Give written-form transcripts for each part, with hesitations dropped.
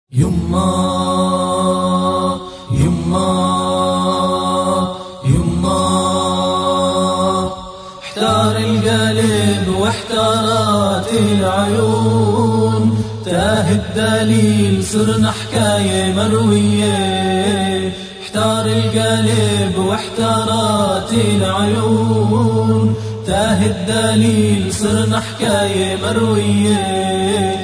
يما يما يما احتار القلب واحتارت العيون، تاه الدليل صرنا حكاية مروية. احتار القلب واحتارت العيون، تاه الدليل صرنا حكاية مروية.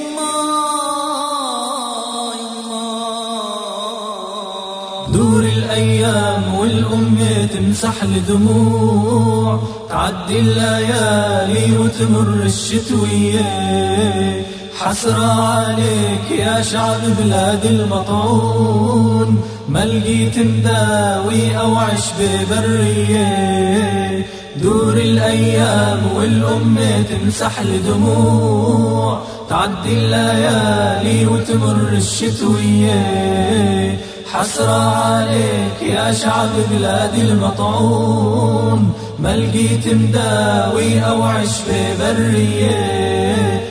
دور الأيام والأم تمسح الدموع، تعدي الليالي وتمر الشتوية. حسرة عليك يا شعب بلاد المطعون، ما لقيت مداوي أو عشبة برية. دور الأيام والأم تمسح الدموع، تعدي الليالي وتمر الشتوية. حسرة عليك يا شعب بلاد المطعون، ما لقيت مداوي أو عشبة برية.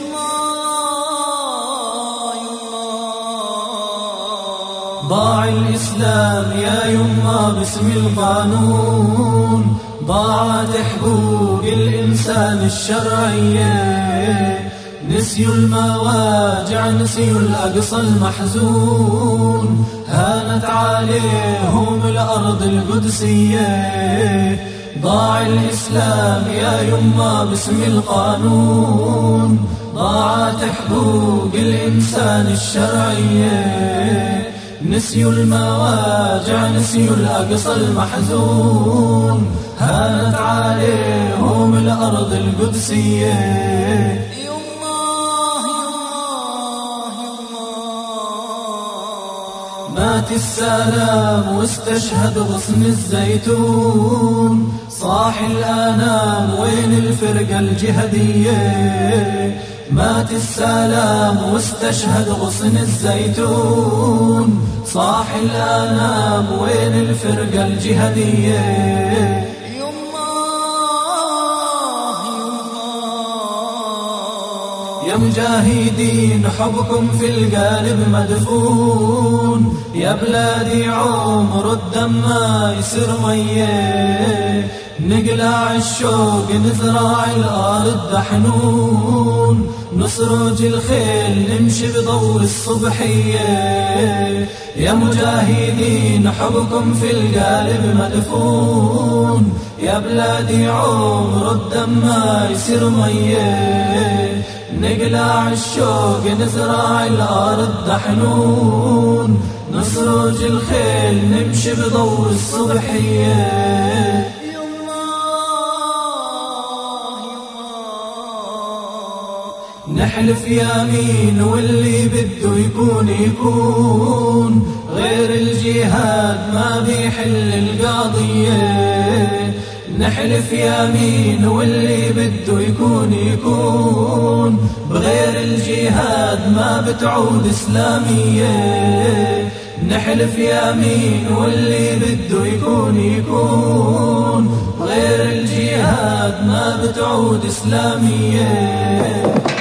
ضاع الإسلام يا يما باسم القانون، ضاعت حقوق الإنسان الشرعية. نسيوا المواجع نسيوا الأقصى المحزون، هانت عليهم الأرض القدسية. ضاع الإسلام يا يما باسم القانون، ضاعت حقوق الإنسان الشرعية. نسيوا المواجع نسيوا الأقصى المحزون، هانت عليهم الأرض القدسية. مات السلام واستشهد غصن الزيتون، صاح الآنام وين الفرقة الجهادية. مات السلام واستشهد غصن الزيتون، صاح الآنام وين الفرقة الجهادية. يا مجاهدين حبكم في القلب مدفون، يا بلادي عمر الدم ما يصير ميه. نقلع الشوق نزرع الأرض دحنون، نسرج الخيل نمشي بضوء الصبحية. يا مجاهدين حبكم في القلب مدفون، يا بلادي عمر الدم ما يصير ميه. نقلع الشوق نزرع الأرض دحنون، نسرج الخيل نمشي بضوء الصبحية. نحلف يمين واللي بده يكون يكون، غير الجهاد ما بيحل القضية. نحلف يمين واللي بده يكون يكون، بغير الجهاد ما بتعود إسلامية. نحلف يمين واللي بده يكون يكون، بغير الجهاد ما بتعود إسلامية.